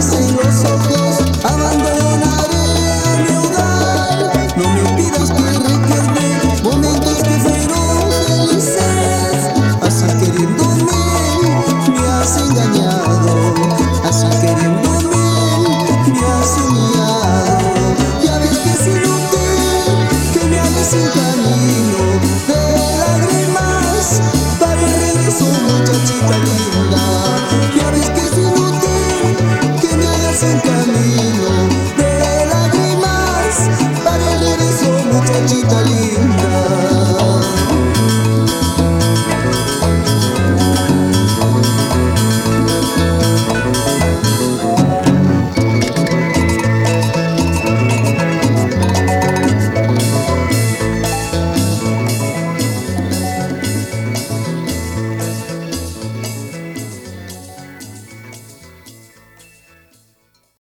lágrimas en los ojos, abandonaré a mi hogar. No me pidas que recuerde momentos que fueron felices. Así queriéndome me has engañado, así queriéndome me has humillado. Ya ves que es inútil que me hagas sin camino de lágrimas para el regreso, muchachita.